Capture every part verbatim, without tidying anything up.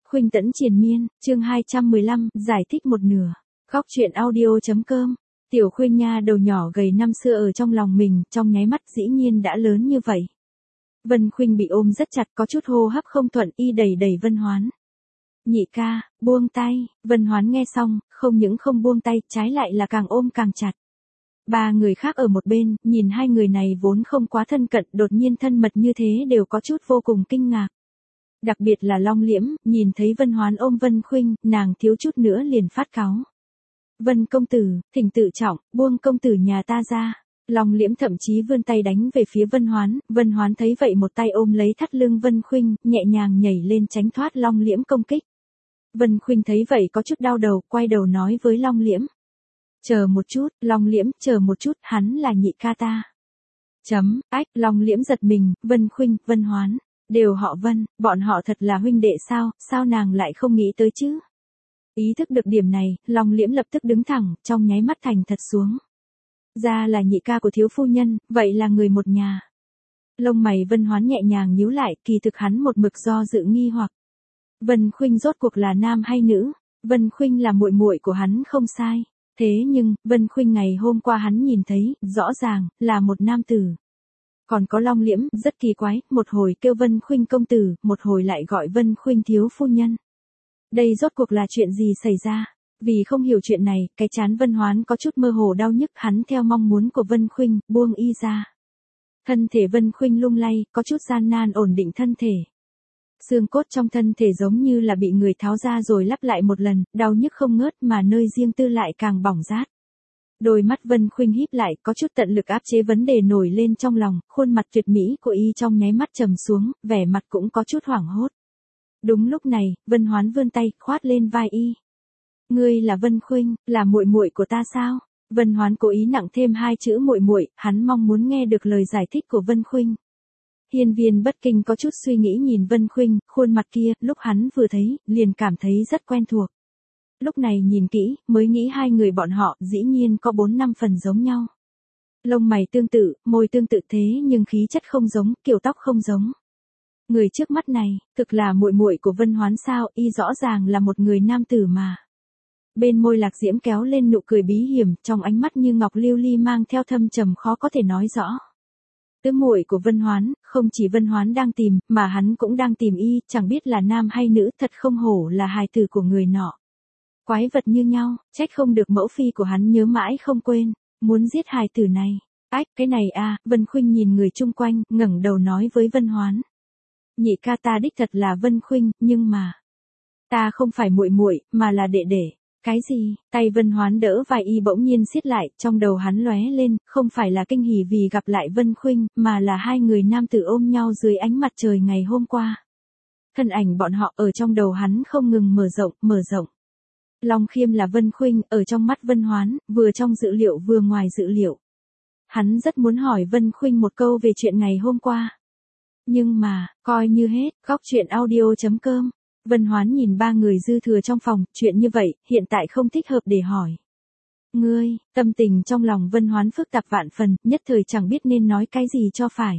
Khuynh Tẫn triền miên, chương hai trăm mười lăm, giải thích một nửa. Góc truyện audio.com. Tiểu Khuynh nha đầu nhỏ gầy năm xưa ở trong lòng mình, trong nháy mắt dĩ nhiên đã lớn như vậy. Vân Khuynh bị ôm rất chặt, có chút hô hấp không thuận, y đẩy đẩy Vân Hoán. Nhị ca, buông tay. Vân Hoán nghe xong, không những không buông tay, trái lại là càng ôm càng chặt. Ba người khác ở một bên, nhìn hai người này vốn không quá thân cận, đột nhiên thân mật như thế đều có chút vô cùng kinh ngạc. Đặc biệt là Long Liễm, nhìn thấy Vân Hoán ôm Vân Khuynh, nàng thiếu chút nữa liền phát cáu. Vân công tử, thỉnh tự trọng, buông công tử nhà ta ra. Long Liễm thậm chí vươn tay đánh về phía Vân Hoán, Vân Hoán thấy vậy một tay ôm lấy thắt lưng Vân Khuynh, nhẹ nhàng nhảy lên tránh thoát Long Liễm công kích. Vân Khuynh thấy vậy có chút đau đầu, quay đầu nói với Long Liễm. Chờ một chút, Long Liễm, chờ một chút, hắn là nhị ca ta. Chấm, ách, Long Liễm giật mình, Vân Khuynh, Vân Hoán. Đều họ Vân, bọn họ thật là huynh đệ sao, sao nàng lại không nghĩ tới chứ? Ý thức được điểm này, Long Liễm lập tức đứng thẳng, trong nháy mắt thành thật xuống. Ra là nhị ca của thiếu phu nhân, vậy là người một nhà. Lông mày Vân Hoán nhẹ nhàng nhíu lại, kỳ thực hắn một mực do dự nghi hoặc. Vân Khuynh rốt cuộc là nam hay nữ? Vân Khuynh là muội muội của hắn không sai. Thế nhưng, Vân Khuynh ngày hôm qua hắn nhìn thấy, rõ ràng, là một nam tử. Còn có Long Liễm, rất kỳ quái, một hồi kêu Vân Khuynh công tử, một hồi lại gọi Vân Khuynh thiếu phu nhân. Đây rốt cuộc là chuyện gì xảy ra? Vì không hiểu chuyện này, cái trán Vân Hoán có chút mơ hồ đau nhức, hắn theo mong muốn của Vân Khuynh, buông y ra. Thân thể Vân Khuynh lung lay, có chút gian nan ổn định thân thể. Xương cốt trong thân thể giống như là bị người tháo ra rồi lắp lại một lần, đau nhức không ngớt mà nơi riêng tư lại càng bỏng rát. Đôi mắt Vân Khuynh híp lại, có chút tận lực áp chế vấn đề nổi lên trong lòng, khuôn mặt tuyệt mỹ của y trong nháy mắt trầm xuống, vẻ mặt cũng có chút hoảng hốt. Đúng lúc này, Vân Hoán vươn tay, khoát lên vai y. Ngươi là Vân Khuynh, là muội muội của ta sao? Vân Hoán cố ý nặng thêm hai chữ muội muội, hắn mong muốn nghe được lời giải thích của Vân Khuynh. Hiên Viên Bất Kinh có chút suy nghĩ nhìn Vân Khuynh, khuôn mặt kia, lúc hắn vừa thấy, liền cảm thấy rất quen thuộc. Lúc này nhìn kỹ, mới nghĩ hai người bọn họ, dĩ nhiên có bốn năm phần giống nhau. Lông mày tương tự, môi tương tự thế nhưng khí chất không giống, kiểu tóc không giống. Người trước mắt này, thực là muội muội của Vân Hoán sao, y rõ ràng là một người nam tử mà. Bên môi Lạc Diễm kéo lên nụ cười bí hiểm, trong ánh mắt như ngọc lưu ly mang theo thâm trầm khó có thể nói rõ. Tứ muội của Vân Hoán, không chỉ Vân Hoán đang tìm, mà hắn cũng đang tìm y, chẳng biết là nam hay nữ, thật không hổ là hài tử của người nọ. Quái vật như nhau, trách không được mẫu phi của hắn nhớ mãi không quên, muốn giết hài tử này. Ách, cái này à, Vân Khuynh nhìn người chung quanh, ngẩng đầu nói với Vân Hoán. Nhị ca ta đích thật là Vân Khuynh, nhưng mà, ta không phải muội muội, mà là đệ đệ. Cái gì? Tay Vân Hoán đỡ vai y bỗng nhiên siết lại, trong đầu hắn lóe lên, không phải là kinh hỉ vì gặp lại Vân Khuynh, mà là hai người nam tử ôm nhau dưới ánh mặt trời ngày hôm qua. Thân ảnh bọn họ ở trong đầu hắn không ngừng mở rộng, mở rộng. Long Khiêm là Vân Khuynh, ở trong mắt Vân Hoán, vừa trong dự liệu vừa ngoài dự liệu. Hắn rất muốn hỏi Vân Khuynh một câu về chuyện ngày hôm qua. Nhưng mà, coi như hết, góc truyện audio.com. Vân Hoán nhìn ba người dư thừa trong phòng, chuyện như vậy, hiện tại không thích hợp để hỏi. Ngươi, tâm tình trong lòng Vân Hoán phức tạp vạn phần, nhất thời chẳng biết nên nói cái gì cho phải.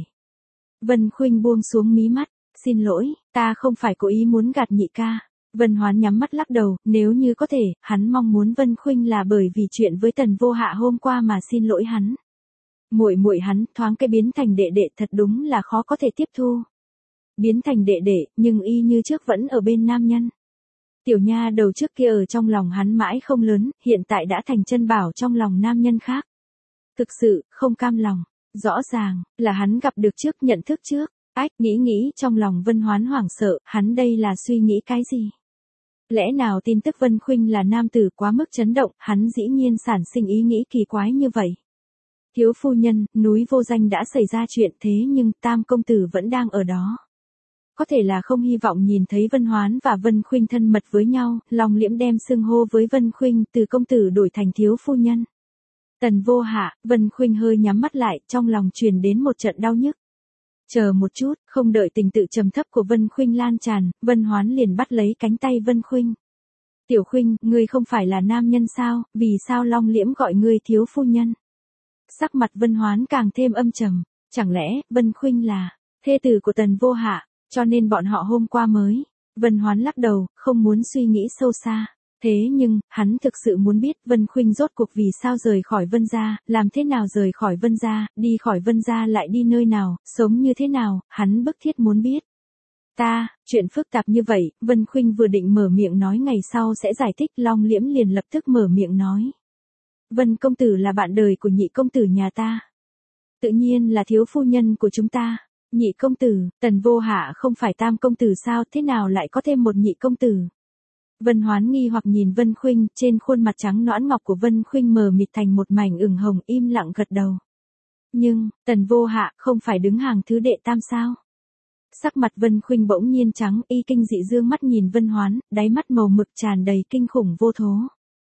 Vân Khuynh buông xuống mí mắt, xin lỗi, ta không phải cố ý muốn gạt nhị ca. Vân Hoán nhắm mắt lắc đầu, nếu như có thể, hắn mong muốn Vân Khuynh là bởi vì chuyện với Tần Vô Hạ hôm qua mà xin lỗi hắn. Muội muội hắn thoáng cái biến thành đệ đệ thật đúng là khó có thể tiếp thu. Biến thành đệ đệ, nhưng y như trước vẫn ở bên nam nhân. Tiểu nha đầu trước kia ở trong lòng hắn mãi không lớn, hiện tại đã thành chân bảo trong lòng nam nhân khác. Thực sự, không cam lòng. Rõ ràng, là hắn gặp được trước, nhận thức trước. Ách, nghĩ nghĩ trong lòng Vân Hoán hoảng sợ, hắn đây là suy nghĩ cái gì? Lẽ nào tin tức Vân Khuynh là nam tử quá mức chấn động, hắn dĩ nhiên sản sinh ý nghĩ kỳ quái như vậy. Thiếu phu nhân, núi vô danh đã xảy ra chuyện thế nhưng tam công tử vẫn đang ở đó. Có thể là không hy vọng nhìn thấy Vân Hoán và Vân Khuynh thân mật với nhau, Long Liễm đem xưng hô với Vân Khuynh từ công tử đổi thành thiếu phu nhân. Tần Vô Hạ, Vân Khuynh hơi nhắm mắt lại, trong lòng truyền đến một trận đau nhức. Chờ một chút, không đợi tình tự trầm thấp của Vân Khuynh lan tràn, Vân Hoán liền bắt lấy cánh tay Vân Khuynh. Tiểu Khuynh, ngươi không phải là nam nhân sao, vì sao Long Liễm gọi ngươi thiếu phu nhân? Sắc mặt Vân Hoán càng thêm âm trầm, chẳng lẽ Vân Khuynh là thê tử của Tần Vô Hạ, cho nên bọn họ hôm qua mới Vân Hoán lắc đầu, không muốn suy nghĩ sâu xa. Thế nhưng, hắn thực sự muốn biết Vân Khuynh rốt cuộc vì sao rời khỏi Vân gia, làm thế nào rời khỏi Vân gia, đi khỏi Vân gia lại đi nơi nào, sống như thế nào, hắn bức thiết muốn biết. Ta, chuyện phức tạp như vậy, Vân Khuynh vừa định mở miệng nói ngày sau sẽ giải thích, Long Liễm liền lập tức mở miệng nói. Vân công tử là bạn đời của nhị công tử nhà ta. Tự nhiên là thiếu phu nhân của chúng ta. Nhị công tử, Tần Vô Hạ không phải tam công tử sao, thế nào lại có thêm một nhị công tử? Vân Hoán nghi hoặc nhìn Vân Khuynh, trên khuôn mặt trắng nõn ngọc của Vân Khuynh mờ mịt thành một mảnh ửng hồng, im lặng gật đầu. Nhưng, Tần Vô Hạ không phải đứng hàng thứ đệ tam sao? Sắc mặt Vân Khuynh bỗng nhiên trắng, y kinh dị dương mắt nhìn Vân Hoán, đáy mắt màu mực tràn đầy kinh khủng vô thố.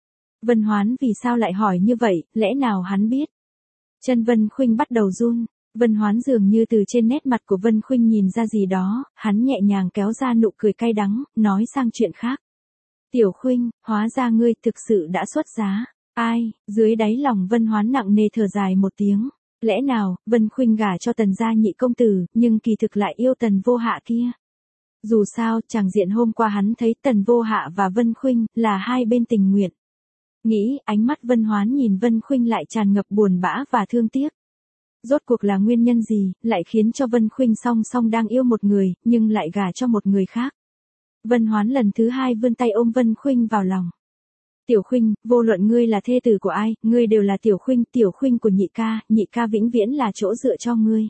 Vân Hoán vì sao lại hỏi như vậy, lẽ nào hắn biết? Chân Vân Khuynh bắt đầu run, Vân Hoán dường như từ trên nét mặt của Vân Khuynh nhìn ra gì đó, hắn nhẹ nhàng kéo ra nụ cười cay đắng, nói sang chuyện khác. Tiểu Khuynh, hóa ra ngươi thực sự đã xuất giá. Ai, dưới đáy lòng Vân Hoán nặng nề thở dài một tiếng. Lẽ nào, Vân Khuynh gả cho Tần gia nhị công tử, nhưng kỳ thực lại yêu Tần Vô Hạ kia. Dù sao, chàng diện hôm qua hắn thấy Tần Vô Hạ và Vân Khuynh là hai bên tình nguyện. Nghĩ, ánh mắt Vân Hoán nhìn Vân Khuynh lại tràn ngập buồn bã và thương tiếc. Rốt cuộc là nguyên nhân gì, lại khiến cho Vân Khuynh song song đang yêu một người, nhưng lại gả cho một người khác. Vân Hoán lần thứ hai vươn tay ôm Vân Khuynh vào lòng. Tiểu Khuynh, vô luận ngươi là thê tử của ai, ngươi đều là Tiểu Khuynh, Tiểu Khuynh của nhị ca, nhị ca vĩnh viễn là chỗ dựa cho ngươi.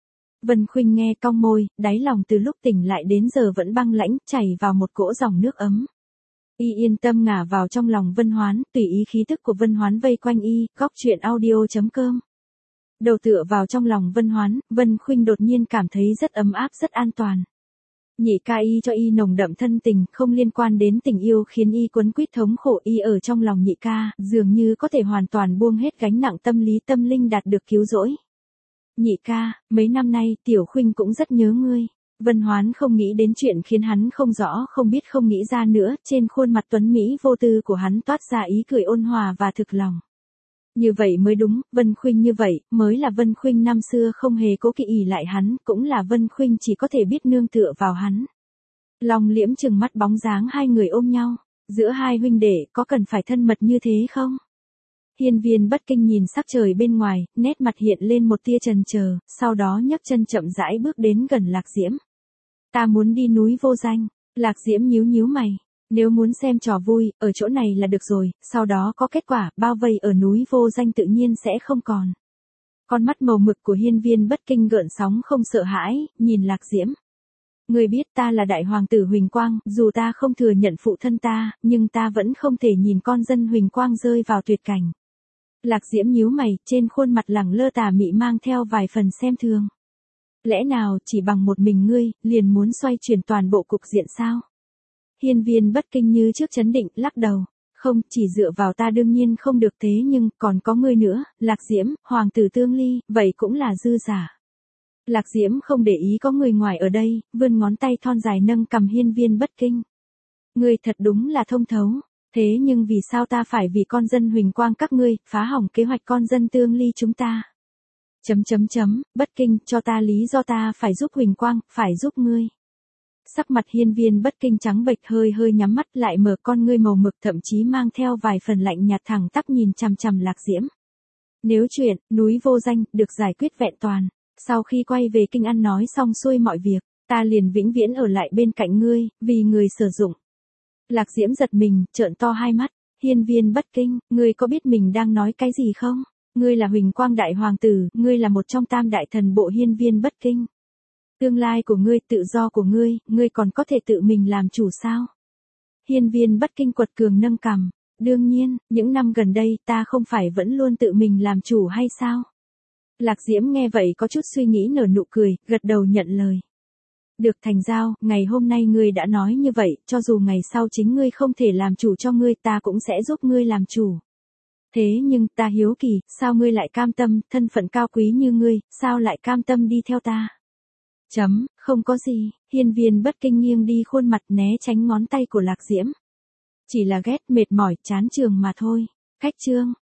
Vân Khuynh nghe cong môi, đáy lòng từ lúc tỉnh lại đến giờ vẫn băng lãnh, chảy vào một cỗ dòng nước ấm. Y yên tâm ngả vào trong lòng Vân Hoán, tùy ý khí tức của Vân Hoán vây quanh y, góc truyện audio chấm com. Đầu tựa vào trong lòng Vân Hoán, Vân Khuynh đột nhiên cảm thấy rất ấm áp, rất an toàn. Nhị ca y cho y nồng đậm thân tình, không liên quan đến tình yêu khiến y quấn quýt thống khổ, y ở trong lòng nhị ca, dường như có thể hoàn toàn buông hết gánh nặng tâm lý tâm linh đạt được cứu rỗi. Nhị ca, mấy năm nay, Tiểu Khuynh cũng rất nhớ ngươi. Vân Hoán không nghĩ đến chuyện khiến hắn không rõ, không biết không nghĩ ra nữa, trên khuôn mặt tuấn mỹ vô tư của hắn toát ra ý cười ôn hòa và thực lòng. Như vậy mới đúng, Vân Khuynh như vậy, mới là Vân Khuynh năm xưa không hề cố kỵ ỷ lại hắn, cũng là Vân Khuynh chỉ có thể biết nương tựa vào hắn. Long Liễm trừng mắt bóng dáng hai người ôm nhau, giữa hai huynh đệ có cần phải thân mật như thế không? Hiên Viên Bất Kinh nhìn sắc trời bên ngoài, nét mặt hiện lên một tia chần chờ, sau đó nhấc chân chậm rãi bước đến gần Lạc Diễm. Ta muốn đi núi Vô Danh. Lạc Diễm nhíu nhíu mày. Nếu muốn xem trò vui, ở chỗ này là được rồi, sau đó có kết quả, bao vây ở núi Vô Danh tự nhiên sẽ không còn. Con mắt màu mực của Hiên Viên Bất Kinh gợn sóng không sợ hãi, nhìn Lạc Diễm. Người biết ta là đại hoàng tử Huỳnh Quang, dù ta không thừa nhận phụ thân ta, nhưng ta vẫn không thể nhìn con dân Huỳnh Quang rơi vào tuyệt cảnh. Lạc Diễm nhíu mày, trên khuôn mặt lẳng lơ tà mị mang theo vài phần xem thường. Lẽ nào chỉ bằng một mình ngươi, liền muốn xoay chuyển toàn bộ cục diện sao? Hiên Viên Bất Kinh như trước chấn định, lắc đầu. Không, chỉ dựa vào ta đương nhiên không được, thế nhưng, còn có ngươi nữa, Lạc Diễm, hoàng tử Tương Ly, vậy cũng là dư giả. Lạc Diễm không để ý có người ngoài ở đây, vươn ngón tay thon dài nâng cầm Hiên Viên Bất Kinh. Ngươi thật đúng là thông thấu. Thế nhưng vì sao ta phải vì con dân Huỳnh Quang các ngươi, phá hỏng kế hoạch con dân Tương Ly chúng ta? Chấm chấm chấm, Bất Kinh, cho ta lý do ta phải giúp Huỳnh Quang, phải giúp ngươi. Sắc mặt Hiên Viên Bất Kinh trắng bệch, hơi hơi nhắm mắt lại, mở con ngươi màu mực thậm chí mang theo vài phần lạnh nhạt thẳng tắp nhìn chằm chằm Lạc Diễm. Nếu chuyện, núi Vô Danh, được giải quyết vẹn toàn, sau khi quay về kinh ăn nói xong xuôi mọi việc, ta liền vĩnh viễn ở lại bên cạnh ngươi, vì người sử dụng. Lạc Diễm giật mình, trợn to hai mắt. Hiên Viên Bất Kinh, ngươi có biết mình đang nói cái gì không? Ngươi là Huỳnh Quang đại hoàng tử, ngươi là một trong tam đại thần bộ Hiên Viên Bất Kinh. Tương lai của ngươi, tự do của ngươi, ngươi còn có thể tự mình làm chủ sao? Hiên Viên Bất Kinh quật cường nâng cằm. Đương nhiên, những năm gần đây ta không phải vẫn luôn tự mình làm chủ hay sao? Lạc Diễm nghe vậy có chút suy nghĩ nở nụ cười, gật đầu nhận lời. Được thành giao, ngày hôm nay ngươi đã nói như vậy, cho dù ngày sau chính ngươi không thể làm chủ cho ngươi, ta cũng sẽ giúp ngươi làm chủ. Thế nhưng, ta hiếu kỳ, sao ngươi lại cam tâm, thân phận cao quý như ngươi, sao lại cam tâm đi theo ta? Chấm, không có gì, Hiên Viên Bất Kinh nghiêng đi khuôn mặt né tránh ngón tay của Lạc Diễm. Chỉ là ghét, mệt mỏi, chán trường mà thôi. Cách chương.